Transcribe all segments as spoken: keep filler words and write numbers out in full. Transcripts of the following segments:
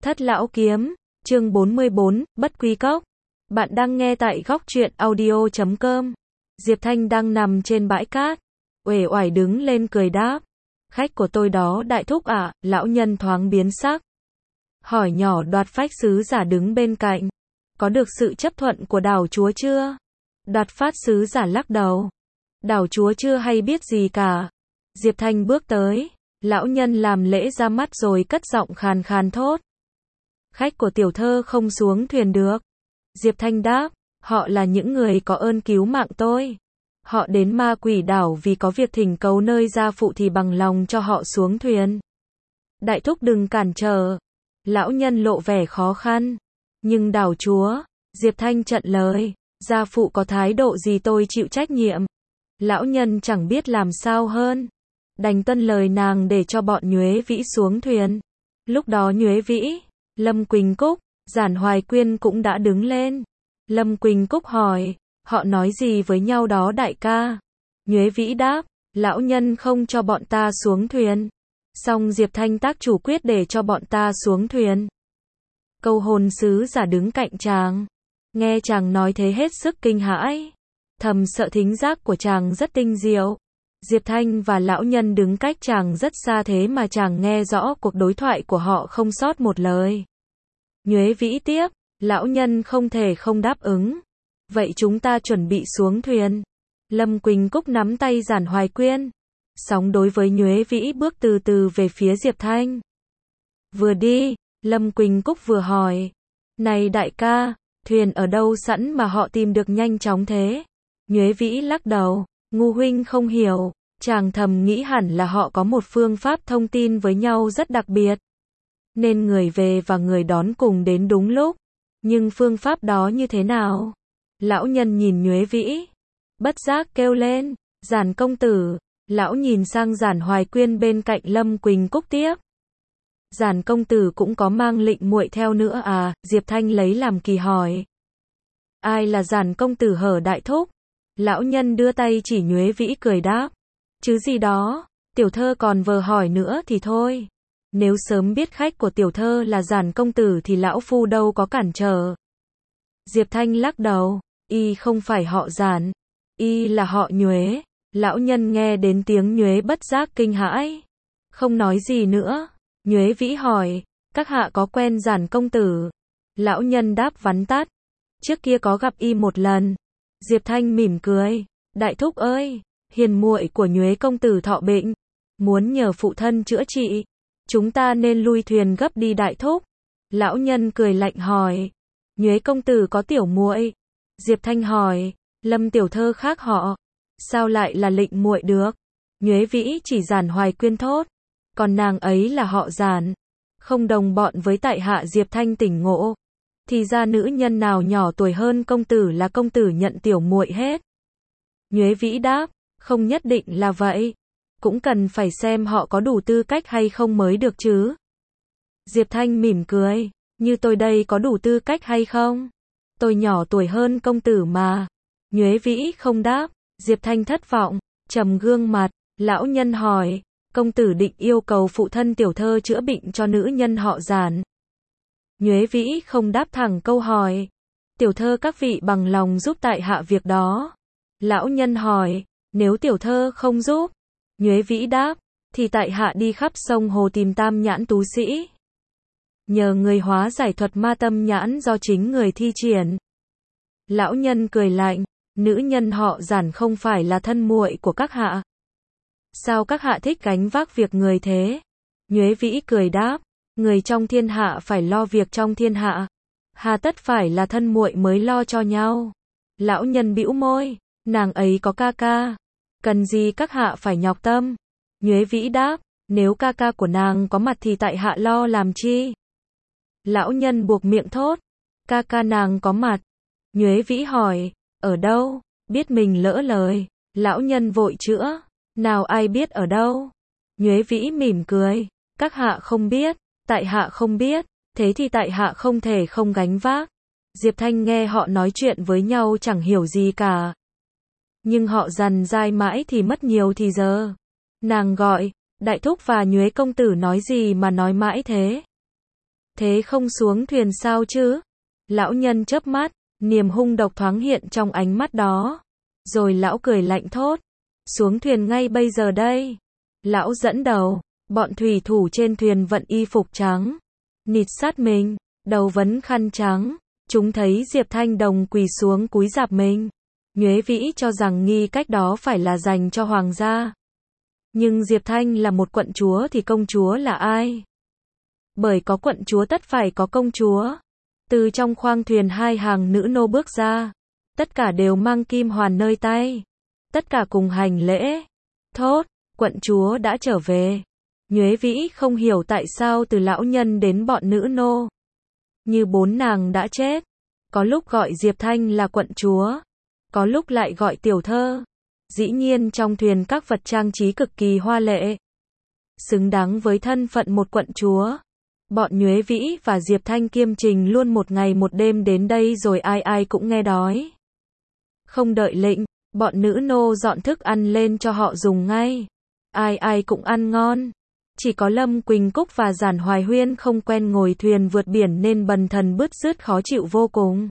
Thất Lão Kiếm, chương bốn mươi bốn, Bất Quy Cốc. Bạn đang nghe tại góc truyện audio chấm com. Diệp Thanh đang nằm trên bãi cát, uể oải đứng lên cười đáp. Khách của tôi đó đại thúc ạ, à? Lão nhân thoáng biến sắc. Hỏi nhỏ Đoạt Phách sứ giả đứng bên cạnh. Có được sự chấp thuận của đảo chúa chưa? Đoạt Phát sứ giả lắc đầu. Đảo chúa chưa hay biết gì cả. Diệp Thanh bước tới. Lão nhân làm lễ ra mắt rồi cất giọng khàn khàn thốt. Khách của tiểu thơ không xuống thuyền được. Diệp Thanh đáp, họ là những người có ơn cứu mạng tôi. Họ đến Ma Quỷ đảo vì có việc thỉnh cầu nơi gia phụ thì bằng lòng cho họ xuống thuyền. Đại thúc đừng cản trở. Lão nhân lộ vẻ khó khăn. Nhưng đảo chúa, Diệp Thanh chặn lời, gia phụ có thái độ gì tôi chịu trách nhiệm. Lão nhân chẳng biết làm sao hơn. Đành tuân lời nàng để cho bọn Nhuế Vĩ xuống thuyền. Lúc đó Nhuế Vĩ, Lâm Quỳnh Cúc, Giản Hoài Quyên cũng đã đứng lên. Lâm Quỳnh Cúc hỏi, họ nói gì với nhau đó đại ca? Nhuế Vĩ đáp, lão nhân không cho bọn ta xuống thuyền. Xong Diệp Thanh tác chủ quyết để cho bọn ta xuống thuyền. Câu hồn sứ giả đứng cạnh chàng. Nghe chàng nói thế hết sức kinh hãi. Thầm sợ thính giác của chàng rất tinh diệu. Diệp Thanh và lão nhân đứng cách chàng rất xa thế mà chàng nghe rõ cuộc đối thoại của họ không sót một lời. Nhuế Vĩ tiếp, lão nhân không thể không đáp ứng. Vậy chúng ta chuẩn bị xuống thuyền. Lâm Quỳnh Cúc nắm tay Giản Hoài Quyên. Sóng đối với Nhuế Vĩ bước từ từ về phía Diệp Thanh. Vừa đi, Lâm Quỳnh Cúc vừa hỏi. Này đại ca, thuyền ở đâu sẵn mà họ tìm được nhanh chóng thế? Nhuế Vĩ lắc đầu. Ngu huynh không hiểu, chàng thầm nghĩ hẳn là họ có một phương pháp thông tin với nhau rất đặc biệt. Nên người về và người đón cùng đến đúng lúc. Nhưng phương pháp đó như thế nào? Lão nhân nhìn Nhuế Vĩ. Bất giác kêu lên, Giản công tử. Lão nhìn sang Giản Hoài Quyên bên cạnh Lâm Quỳnh Cúc tiếp. Giản công tử cũng có mang lệnh muội theo nữa à? Diệp Thanh lấy làm kỳ hỏi. Ai là Giản công tử hở đại thúc? Lão nhân đưa tay chỉ Nhuế Vĩ cười đáp. Chứ gì đó, tiểu thơ còn vờ hỏi nữa thì thôi. Nếu sớm biết khách của tiểu thơ là Giản công tử thì lão phu đâu có cản trở. Diệp Thanh lắc đầu, y không phải họ Giản, y là họ Nhuế. Lão nhân nghe đến tiếng Nhuế bất giác kinh hãi. Không nói gì nữa. Nhuế Vĩ hỏi, các hạ có quen Giản công tử? Lão nhân đáp vắn tắt. Trước kia có gặp y một lần. Diệp Thanh mỉm cười, đại thúc ơi, hiền muội của Nhuế công tử thọ bệnh, muốn nhờ phụ thân chữa trị, chúng ta nên lui thuyền gấp đi đại thúc. Lão nhân cười lạnh hỏi, Nhuế công tử có tiểu muội? Diệp Thanh hỏi, Lâm tiểu thơ khác họ, sao lại là lệnh muội được? Nhuế Vĩ chỉ Giản Hoài Quyên thốt, còn nàng ấy là họ Giản, không đồng bọn với tại hạ. Diệp Thanh tỉnh ngộ. Thì ra nữ nhân nào nhỏ tuổi hơn công tử là công tử nhận tiểu muội hết. Nhuế Vĩ đáp, không nhất định là vậy. Cũng cần phải xem họ có đủ tư cách hay không mới được chứ. Diệp Thanh mỉm cười, như tôi đây có đủ tư cách hay không? Tôi nhỏ tuổi hơn công tử mà. Nhuế Vĩ không đáp, Diệp Thanh thất vọng, trầm gương mặt. Lão nhân hỏi, công tử định yêu cầu phụ thân tiểu thơ chữa bệnh cho nữ nhân họ Giản. Nhuế Vĩ không đáp thẳng câu hỏi. Tiểu thơ các vị bằng lòng giúp tại hạ việc đó. Lão nhân hỏi, nếu tiểu thơ không giúp. Nhuế Vĩ đáp, thì tại hạ đi khắp sông hồ tìm tam nhãn tú sĩ. Nhờ người hóa giải thuật ma tâm nhãn do chính người thi triển. Lão nhân cười lạnh, nữ nhân họ Giản không phải là thân muội của các hạ. Sao các hạ thích gánh vác việc người thế? Nhuế Vĩ cười đáp. Người trong thiên hạ phải lo việc trong thiên hạ. Hà tất phải là thân muội mới lo cho nhau. Lão nhân bĩu môi, nàng ấy có ca ca. Cần gì các hạ phải nhọc tâm? Nhuế Vĩ đáp, nếu ca ca của nàng có mặt thì tại hạ lo làm chi? Lão nhân buộc miệng thốt, ca ca nàng có mặt. Nhuế Vĩ hỏi, ở đâu? Biết mình lỡ lời. Lão nhân vội chữa, nào ai biết ở đâu? Nhuế Vĩ mỉm cười, các hạ không biết. Tại hạ không biết, thế thì tại hạ không thể không gánh vác. Diệp Thanh nghe họ nói chuyện với nhau chẳng hiểu gì cả. Nhưng họ dằn dai mãi thì mất nhiều thì giờ. Nàng gọi, đại thúc và Nhuế công tử nói gì mà nói mãi thế? Thế không xuống thuyền sao chứ? Lão nhân chớp mắt, niềm hung độc thoáng hiện trong ánh mắt đó. Rồi lão cười lạnh thốt. Xuống thuyền ngay bây giờ đây. Lão dẫn đầu, bọn thủy thủ trên thuyền vận y phục trắng. Nịt sát mình, đầu vấn khăn trắng. Chúng thấy Diệp Thanh Đồng quỳ xuống cúi rạp mình. Nhuế Vĩ cho rằng nghi cách đó phải là dành cho hoàng gia. Nhưng Diệp Thanh là một quận chúa thì công chúa là ai? Bởi có quận chúa tất phải có công chúa. Từ trong khoang thuyền hai hàng nữ nô bước ra. Tất cả đều mang kim hoàn nơi tay. Tất cả cùng hành lễ. Thốt, quận chúa đã trở về. Nhuế Vĩ không hiểu tại sao từ lão nhân đến bọn nữ nô. Như bốn nàng đã chết. Có lúc gọi Diệp Thanh là quận chúa. Có lúc lại gọi tiểu thơ. Dĩ nhiên trong thuyền các vật trang trí cực kỳ hoa lệ. Xứng đáng với thân phận một quận chúa. Bọn Nhuế Vĩ và Diệp Thanh kiêm trình luôn một ngày một đêm đến đây rồi ai ai cũng nghe đói. Không đợi lệnh, bọn nữ nô dọn thức ăn lên cho họ dùng ngay. Ai ai cũng ăn ngon. Chỉ có Lâm Quỳnh Cúc và Giản Hoài Huyên không quen ngồi thuyền vượt biển nên bần thần bứt rứt khó chịu vô cùng.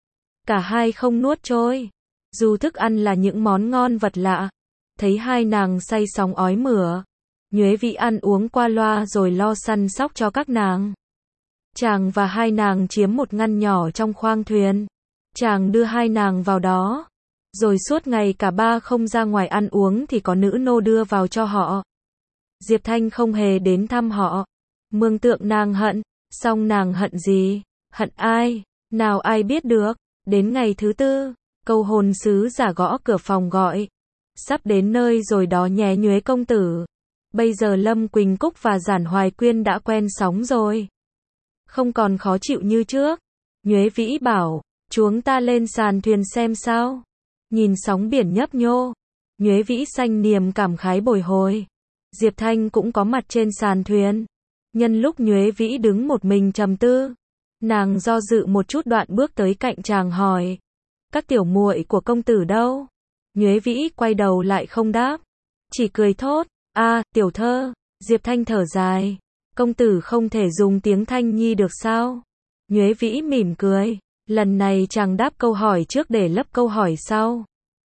Cả hai không nuốt trôi. Dù thức ăn là những món ngon vật lạ. Thấy hai nàng say sóng ói mửa. Nhuế Vĩ ăn uống qua loa rồi lo săn sóc cho các nàng. Chàng và hai nàng chiếm một ngăn nhỏ trong khoang thuyền. Chàng đưa hai nàng vào đó. Rồi suốt ngày cả ba không ra ngoài ăn uống thì có nữ nô đưa vào cho họ. Diệp Thanh không hề đến thăm họ. Mường tượng nàng hận. Song nàng hận gì? Hận ai? Nào ai biết được. Đến ngày thứ tư, câu hồn sứ giả gõ cửa phòng gọi. Sắp đến nơi rồi đó nhé Nhuế công tử. Bây giờ Lâm Quỳnh Cúc và Giản Hoài Quyên đã quen sóng rồi. Không còn khó chịu như trước. Nhuế Vĩ bảo, chúng ta lên sàn thuyền xem sao. Nhìn sóng biển nhấp nhô. Nhuế Vĩ sanh niềm cảm khái bồi hồi. Diệp Thanh cũng có mặt trên sàn thuyền. Nhân lúc Nhuế Vĩ đứng một mình trầm tư. Nàng do dự một chút đoạn bước tới cạnh chàng hỏi. Các tiểu muội của công tử đâu? Nhuế Vĩ quay đầu lại không đáp. Chỉ cười thốt. A, à, tiểu thơ. Diệp Thanh thở dài. Công tử không thể dùng tiếng Thanh Nhi được sao? Nhuế Vĩ mỉm cười. Lần này chàng đáp câu hỏi trước để lấp câu hỏi sau.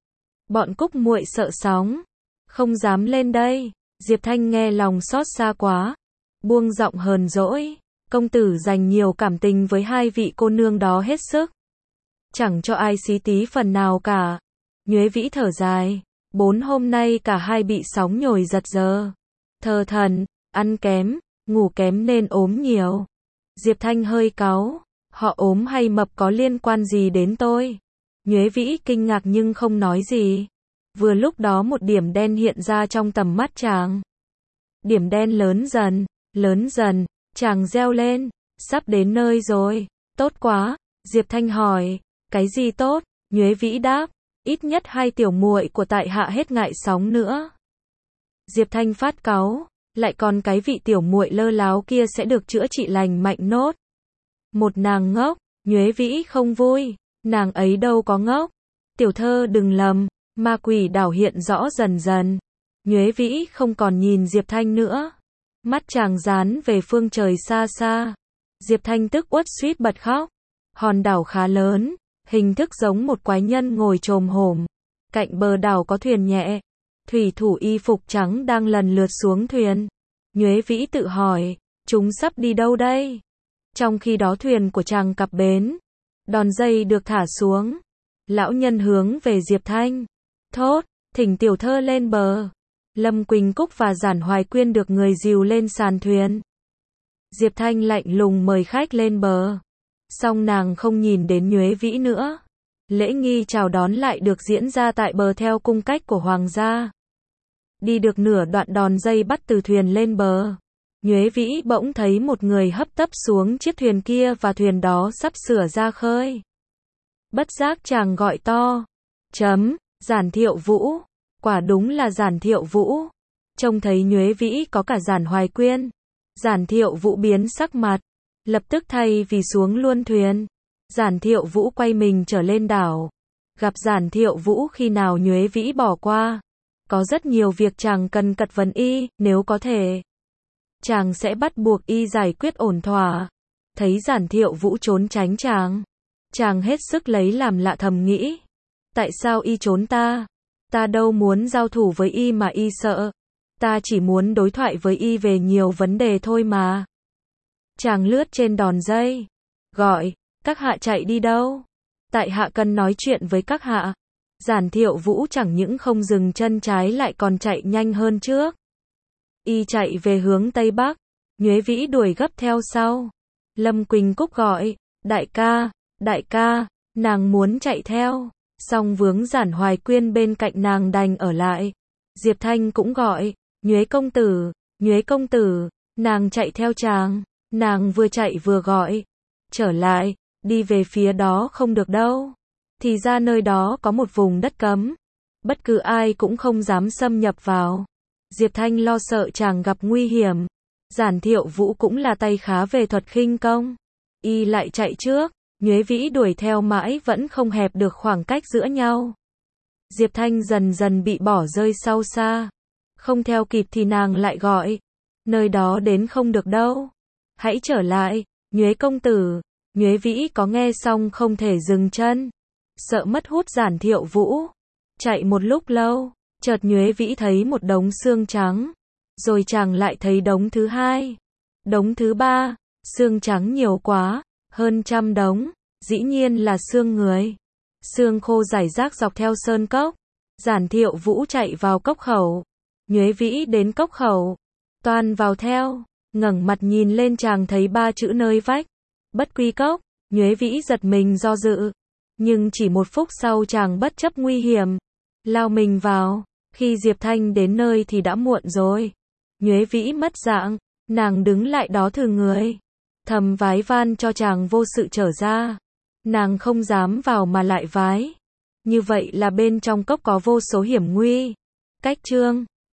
Bọn Cúc muội sợ sóng. Không dám lên đây. Diệp Thanh nghe lòng xót xa quá. Buông giọng hờn dỗi. Công tử dành nhiều cảm tình với hai vị cô nương đó hết sức. Chẳng cho ai xí tí phần nào cả. Nhuế Vĩ thở dài. Bốn hôm nay cả hai bị sóng nhồi giật giờ. Thờ thần, ăn kém, ngủ kém nên ốm nhiều. Diệp Thanh hơi cáu. Họ ốm hay mập có liên quan gì đến tôi? Nhuế Vĩ kinh ngạc nhưng không nói gì. Vừa lúc đó một điểm đen hiện ra trong tầm mắt chàng. Điểm đen lớn dần, lớn dần, chàng reo lên. Sắp đến nơi rồi. Tốt quá. Diệp Thanh hỏi. Cái gì tốt? Nhuế Vĩ đáp. Ít nhất hai tiểu muội của tại hạ hết ngại sóng nữa. Diệp Thanh phát cáu. Lại còn cái vị tiểu muội lơ láo kia sẽ được chữa trị lành mạnh nốt. Một nàng ngốc. Nhuế Vĩ không vui. Nàng ấy đâu có ngốc. Tiểu thơ đừng lầm. Ma quỷ đảo hiện rõ dần dần. Nhuế Vĩ không còn nhìn Diệp Thanh nữa. Mắt chàng dán về phương trời xa xa. Diệp Thanh tức uất suýt bật khóc. Hòn đảo khá lớn. Hình thức giống một quái nhân ngồi chồm hổm. Cạnh bờ đảo có thuyền nhẹ. Thủy thủ y phục trắng đang lần lượt xuống thuyền. Nhuế Vĩ tự hỏi. Chúng sắp đi đâu đây? Trong khi đó thuyền của chàng cập bến. Đòn dây được thả xuống. Lão nhân hướng về Diệp Thanh. Thốt, thỉnh tiểu thơ lên bờ. Lâm Quỳnh Cúc và Giản Hoài Quyên được người dìu lên sàn thuyền. Diệp Thanh lạnh lùng mời khách lên bờ. Song nàng không nhìn đến Nhuế Vĩ nữa. Lễ nghi chào đón lại được diễn ra tại bờ theo cung cách của hoàng gia. Đi được nửa đoạn đòn dây bắt từ thuyền lên bờ. Nhuế Vĩ bỗng thấy một người hấp tấp xuống chiếc thuyền kia và thuyền đó sắp sửa ra khơi. Bất giác chàng gọi to. Chấm, Giản Thiệu Vũ. Quả đúng là Giản Thiệu Vũ. Trông thấy Nhuế Vĩ có cả Giản Hoài Quyên. Giản Thiệu Vũ biến sắc mặt. Lập tức thay vì xuống luôn thuyền. Giản Thiệu Vũ quay mình trở lên đảo. Gặp Giản Thiệu Vũ khi nào Nhuế Vĩ bỏ qua. Có rất nhiều việc chàng cần cật vấn y, nếu có thể. Chàng sẽ bắt buộc y giải quyết ổn thỏa. thấy Giản Thiệu Vũ trốn tránh chàng. Chàng hết sức lấy làm lạ thầm nghĩ. Tại sao y trốn ta? Ta đâu muốn giao thủ với y mà y sợ. Ta chỉ muốn đối thoại với y về nhiều vấn đề thôi mà. Chàng lướt trên đòn dây. Gọi, các hạ chạy đi đâu? Tại hạ cần nói chuyện với các hạ. Giản Thiệu Vũ chẳng những không dừng chân trái lại còn chạy nhanh hơn trước. Y chạy về hướng Tây Bắc. Nhuế Vĩ đuổi gấp theo sau. Lâm Quỳnh Cúc gọi, đại ca, đại ca, nàng muốn chạy theo. Song vướng Giản Hoài Quyên bên cạnh nàng đành ở lại. Diệp Thanh cũng gọi, Nhuế công tử, Nhuế công tử, nàng chạy theo chàng. Nàng vừa chạy vừa gọi, trở lại, đi về phía đó không được đâu. Thì ra nơi đó có một vùng đất cấm. Bất cứ ai cũng không dám xâm nhập vào. Diệp Thanh lo sợ chàng gặp nguy hiểm. Giản Thiệu Vũ cũng là tay khá về thuật khinh công. Y lại chạy trước, Nhuế Vĩ đuổi theo mãi vẫn không hẹp được khoảng cách giữa nhau. Diệp Thanh dần dần bị bỏ rơi sau xa. Không theo kịp thì nàng lại gọi. Nơi đó đến không được đâu. Hãy trở lại, Nhuế công tử. Nhuế Vĩ có nghe xong không thể dừng chân. Sợ mất hút Giản Thiệu Vũ. Chạy một lúc lâu, chợt Nhuế Vĩ thấy một đống xương trắng. Rồi chàng lại thấy đống thứ hai. Đống thứ ba, xương trắng nhiều quá, hơn trăm đống, dĩ nhiên là xương người. Xương khô rải rác dọc theo sơn cốc. Giản Thiệu Vũ chạy vào cốc khẩu. Nhuế Vĩ đến cốc khẩu, toan vào theo, ngẩng mặt nhìn lên chàng thấy ba chữ nơi vách. Bất quy cốc. Nhuế Vĩ giật mình do dự. Nhưng chỉ một phút sau chàng bất chấp nguy hiểm, lao mình vào. Khi Diệp Thanh đến nơi thì đã muộn rồi. Nhuế Vĩ mất dạng, nàng đứng lại đó thừ người. Thầm vái van cho chàng vô sự trở ra. Nàng không dám vào mà lại vái. Như vậy là bên trong cốc có vô số hiểm nguy. Cách chương